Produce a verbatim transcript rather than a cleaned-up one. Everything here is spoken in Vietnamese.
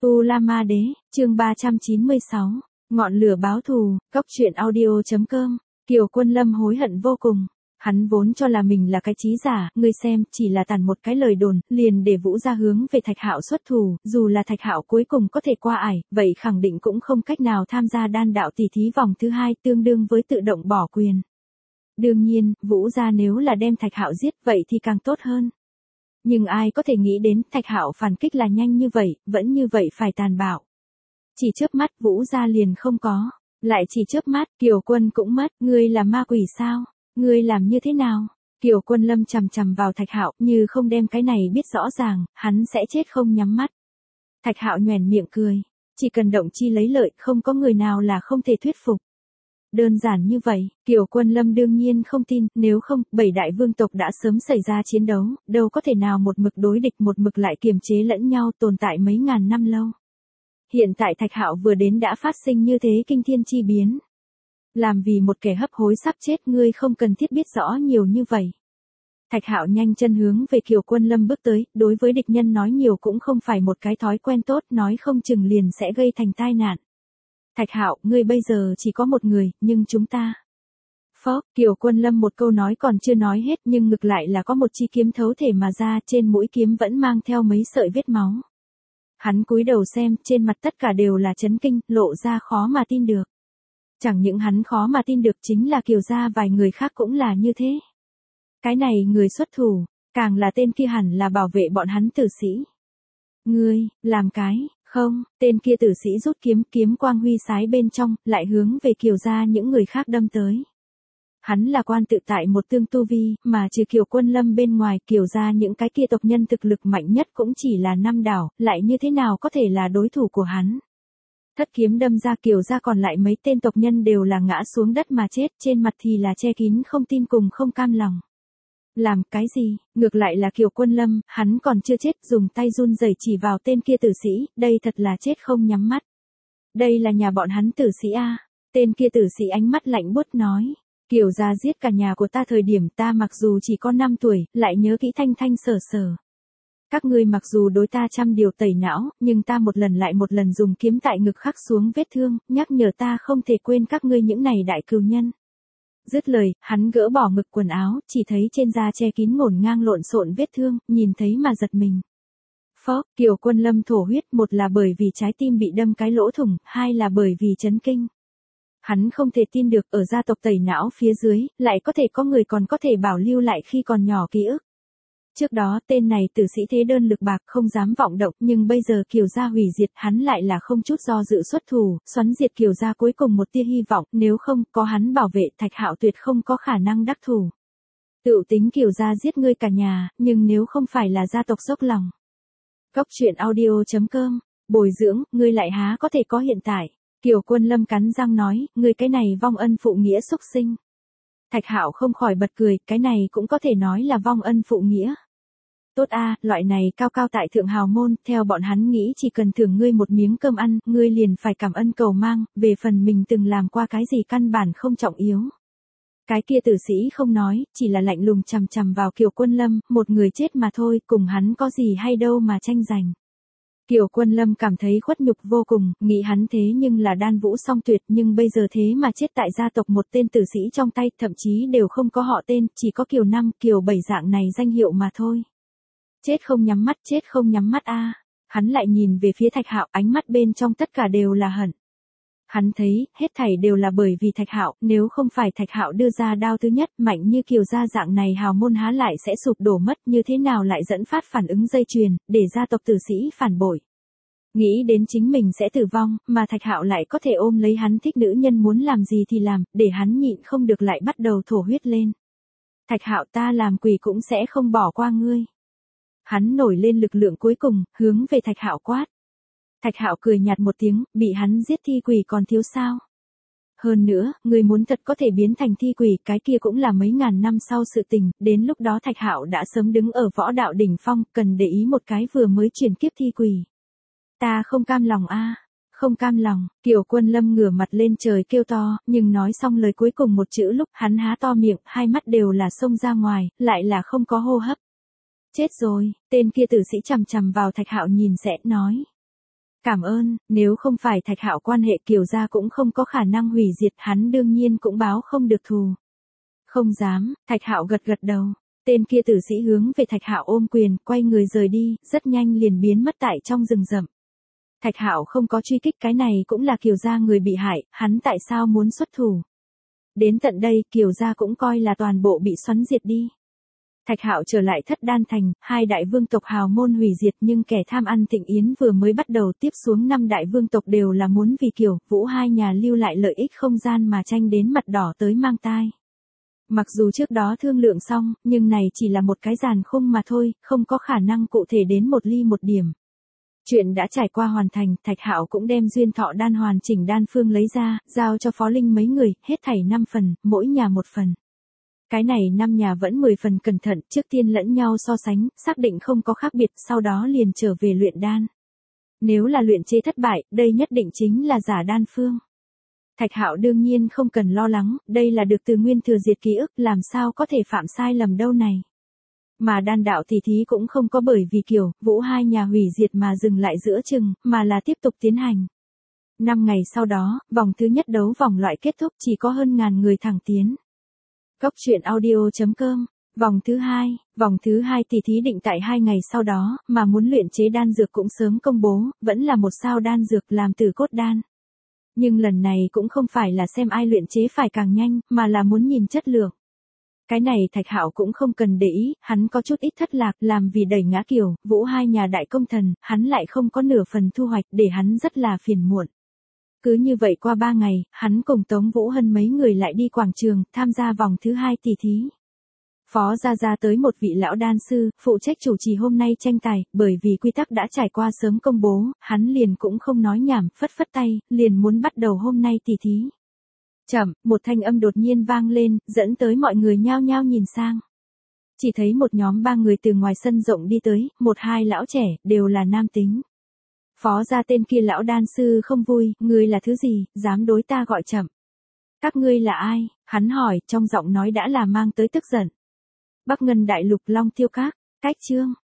U La Ma Đế, chương ba trăm chín mươi sáu, ngọn lửa báo thù, góc truyện audio chấm com, Kiều Quân Lâm hối hận vô cùng. Hắn vốn cho là mình là cái trí giả, ngươi xem, chỉ là tàn một cái lời đồn, liền để Vũ gia hướng về Thạch Hạo xuất thù, dù là Thạch Hạo cuối cùng có thể qua ải, vậy khẳng định cũng không cách nào tham gia đan đạo tỷ thí vòng thứ hai, tương đương với tự động bỏ quyền. Đương nhiên, Vũ gia nếu là đem Thạch Hạo giết, vậy thì càng tốt hơn. Nhưng ai có thể nghĩ đến Thạch Hạo phản kích là nhanh như vậy, vẫn như vậy phải tàn bạo. Chỉ chớp mắt Vũ gia liền không có, lại chỉ chớp mắt, Kiều Quân cũng mất, ngươi là ma quỷ sao? Ngươi làm như thế nào? Kiều Quân Lâm chằm chằm vào Thạch Hạo, như không đem cái này biết rõ ràng, hắn sẽ chết không nhắm mắt. Thạch Hạo nhoẻn miệng cười, chỉ cần động chi lấy lợi, không có người nào là không thể thuyết phục. Đơn giản như vậy, Kiều Quân Lâm đương nhiên không tin, nếu không, bảy đại vương tộc đã sớm xảy ra chiến đấu, đâu có thể nào một mực đối địch một mực lại kiềm chế lẫn nhau tồn tại mấy ngàn năm lâu. Hiện tại Thạch Hạo vừa đến đã phát sinh như thế kinh thiên chi biến. Làm vì một kẻ hấp hối sắp chết, ngươi không cần thiết biết rõ nhiều như vậy. Thạch Hạo nhanh chân hướng về Kiều Quân Lâm bước tới, đối với địch nhân nói nhiều cũng không phải một cái thói quen tốt, nói không chừng liền sẽ gây thành tai nạn. Thạch Hạo, ngươi bây giờ chỉ có một người, nhưng chúng ta... Phó, Kiều Quân Lâm một câu nói còn chưa nói hết, nhưng ngược lại là có một chi kiếm thấu thể mà ra, trên mũi kiếm vẫn mang theo mấy sợi vết máu. Hắn cúi đầu xem, trên mặt tất cả đều là chấn kinh, lộ ra khó mà tin được. Chẳng những hắn khó mà tin được, chính là Kiều gia vài người khác cũng là như thế. Cái này người xuất thủ, càng là tên kia hẳn là bảo vệ bọn hắn tử sĩ. Ngươi, làm cái, không, tên kia tử sĩ rút kiếm, kiếm quang huy sái bên trong, lại hướng về Kiều gia những người khác đâm tới. Hắn là quan tự tại một tương tu vi, mà trừ Kiều Quân Lâm bên ngoài, Kiều gia những cái kia tộc nhân thực lực mạnh nhất cũng chỉ là năm đảo, lại như thế nào có thể là đối thủ của hắn. Thất kiếm đâm ra, Kiều gia còn lại mấy tên tộc nhân đều là ngã xuống đất mà chết, trên mặt thì là che kín không tin cùng không cam lòng. Làm cái gì? Ngược lại là Kiều Quân Lâm, hắn còn chưa chết, dùng tay run rẩy chỉ vào tên kia tử sĩ, đây thật là chết không nhắm mắt. Đây là nhà bọn hắn tử sĩ a. Tên kia tử sĩ ánh mắt lạnh buốt nói, Kiều gia giết cả nhà của ta thời điểm ta mặc dù chỉ có năm tuổi, lại nhớ kỹ thanh thanh sở sở. Các ngươi mặc dù đối ta trăm điều tẩy não, nhưng ta một lần lại một lần dùng kiếm tại ngực khắc xuống vết thương, nhắc nhở ta không thể quên các ngươi những này đại cừu nhân. Dứt lời, hắn gỡ bỏ ngực quần áo, chỉ thấy trên da che kín ngổn ngang lộn xộn vết thương, nhìn thấy mà giật mình. Phó, Kiều Quân Lâm thổ huyết, một là bởi vì trái tim bị đâm cái lỗ thủng, hai là bởi vì chấn kinh. Hắn không thể tin được, ở gia tộc tẩy não phía dưới, lại có thể có người còn có thể bảo lưu lại khi còn nhỏ ký ức. Trước đó tên này tử sĩ thế đơn lực bạc không dám vọng động, nhưng bây giờ Kiều gia hủy diệt, hắn lại là không chút do dự xuất thủ, xoắn diệt Kiều gia cuối cùng một tia hy vọng, nếu không có hắn bảo vệ, Thạch Hạo tuyệt không có khả năng đắc thủ. Tựu tính Kiều gia giết ngươi cả nhà, nhưng nếu không phải là gia tộc dốc lòng. Góc truyện audio chấm com, bồi dưỡng, ngươi lại há có thể có hiện tại. Kiều Quân Lâm cắn răng nói, ngươi cái này vong ân phụ nghĩa xúc sinh. Thạch Hạo không khỏi bật cười, cái này cũng có thể nói là vong ân phụ nghĩa. Tốt a, loại này cao cao tại thượng hào môn, theo bọn hắn nghĩ chỉ cần thưởng ngươi một miếng cơm ăn, ngươi liền phải cảm ơn cầu mang, về phần mình từng làm qua cái gì căn bản không trọng yếu. Cái kia tử sĩ không nói, chỉ là lạnh lùng chằm chằm vào Kiều Quân Lâm, một người chết mà thôi, cùng hắn có gì hay đâu mà tranh giành. Kiều Quân Lâm cảm thấy khuất nhục vô cùng, nghĩ hắn thế nhưng là đan vũ song tuyệt, nhưng bây giờ thế mà chết tại gia tộc một tên tử sĩ trong tay, thậm chí đều không có họ tên, chỉ có Kiều năm, Kiều bảy dạng này danh hiệu mà thôi. Chết không nhắm mắt, chết không nhắm mắt a. Hắn lại nhìn về phía Thạch Hạo, ánh mắt bên trong tất cả đều là hận. Hắn thấy, hết thảy đều là bởi vì Thạch Hạo, nếu không phải Thạch Hạo đưa ra đao thứ nhất, mạnh như Kiều gia dạng này hào môn há lại sẽ sụp đổ mất, như thế nào lại dẫn phát phản ứng dây chuyền, để gia tộc tử sĩ phản bội. Nghĩ đến chính mình sẽ tử vong, mà Thạch Hạo lại có thể ôm lấy hắn thích nữ nhân muốn làm gì thì làm, để hắn nhịn không được lại bắt đầu thổ huyết lên. Thạch Hạo, ta làm quỷ cũng sẽ không bỏ qua ngươi. Hắn nổi lên lực lượng cuối cùng, hướng về Thạch Hạo quát. Thạch Hạo cười nhạt một tiếng, bị hắn giết thi quỷ còn thiếu sao? Hơn nữa, người muốn thật có thể biến thành thi quỷ, cái kia cũng là mấy ngàn năm sau sự tình, đến lúc đó Thạch Hạo đã sớm đứng ở võ đạo đỉnh phong, cần để ý một cái vừa mới chuyển kiếp thi quỷ. Ta không cam lòng a, không cam lòng, Kiều Quân Lâm ngửa mặt lên trời kêu to, nhưng nói xong lời cuối cùng một chữ lúc hắn há to miệng, hai mắt đều là xông ra ngoài, lại là không có hô hấp. Chết rồi, tên kia tử sĩ chằm chằm vào Thạch Hạo nhìn sẽ, nói. Cảm ơn, nếu không phải Thạch Hạo quan hệ Kiều gia cũng không có khả năng hủy diệt, hắn đương nhiên cũng báo không được thù. Không dám, Thạch Hạo gật gật đầu. Tên kia tử sĩ hướng về Thạch Hạo ôm quyền, quay người rời đi, rất nhanh liền biến mất tại trong rừng rậm. Thạch Hạo không có truy kích, cái này cũng là Kiều gia người bị hại, hắn tại sao muốn xuất thủ? Đến tận đây, Kiều gia cũng coi là toàn bộ bị xoắn diệt đi. Thạch Hạo trở lại Thất Đan Thành, hai đại vương tộc hào môn hủy diệt, nhưng kẻ tham ăn Thịnh Yến vừa mới bắt đầu, tiếp xuống năm đại vương tộc đều là muốn vì Kiều, Vũ hai nhà lưu lại lợi ích không gian mà tranh đến mặt đỏ tới mang tai. Mặc dù trước đó thương lượng xong, nhưng này chỉ là một cái giàn khung mà thôi, không có khả năng cụ thể đến một ly một điểm. Chuyện đã trải qua hoàn thành, Thạch Hạo cũng đem duyên thọ đan hoàn chỉnh đan phương lấy ra, giao cho Phó Linh mấy người, hết thảy năm phần, mỗi nhà một phần. Cái này năm nhà vẫn mười phần cẩn thận, trước tiên lẫn nhau so sánh, xác định không có khác biệt, sau đó liền trở về luyện đan. Nếu là luyện chế thất bại, đây nhất định chính là giả đan phương. Thạch Hạo đương nhiên không cần lo lắng, đây là được từ nguyên thừa diệt ký ức, làm sao có thể phạm sai lầm đâu này. Mà đan đạo tỷ thí cũng không có bởi vì Kiều, Vũ hai nhà hủy diệt mà dừng lại giữa chừng, mà là tiếp tục tiến hành. Năm ngày sau đó, vòng thứ nhất đấu vòng loại kết thúc, chỉ có hơn ngàn người thẳng tiến. Cốc truyện audio chấm com. Vòng thứ hai, vòng thứ hai tỷ thí định tại hai ngày sau đó, mà muốn luyện chế đan dược cũng sớm công bố, vẫn là một sao đan dược làm từ cốt đan. Nhưng lần này cũng không phải là xem ai luyện chế phải càng nhanh, mà là muốn nhìn chất lượng. Cái này Thạch Hạo cũng không cần để ý, hắn có chút ít thất lạc, làm vì đẩy ngã Kiều, Vũ hai nhà đại công thần, hắn lại không có nửa phần thu hoạch, để hắn rất là phiền muộn. Cứ như vậy qua ba ngày, hắn cùng Tống Vũ Hân mấy người lại đi quảng trường, tham gia vòng thứ hai tỷ thí. Phó gia gia tới một vị lão đan sư, phụ trách chủ trì hôm nay tranh tài, bởi vì quy tắc đã trải qua sớm công bố, hắn liền cũng không nói nhảm, phất phất tay, liền muốn bắt đầu hôm nay tỷ thí. Chậm, một thanh âm đột nhiên vang lên, dẫn tới mọi người nhao nhao nhìn sang. Chỉ thấy một nhóm ba người từ ngoài sân rộng đi tới, một hai lão trẻ, đều là nam tính. Phó gia tên kia lão đan sư không vui, ngươi là thứ gì, dám đối ta gọi chậm. Các ngươi là ai? Hắn hỏi, trong giọng nói đã là mang tới tức giận. Bắc Ngân Đại Lục Long Tiêu Các, cách chương,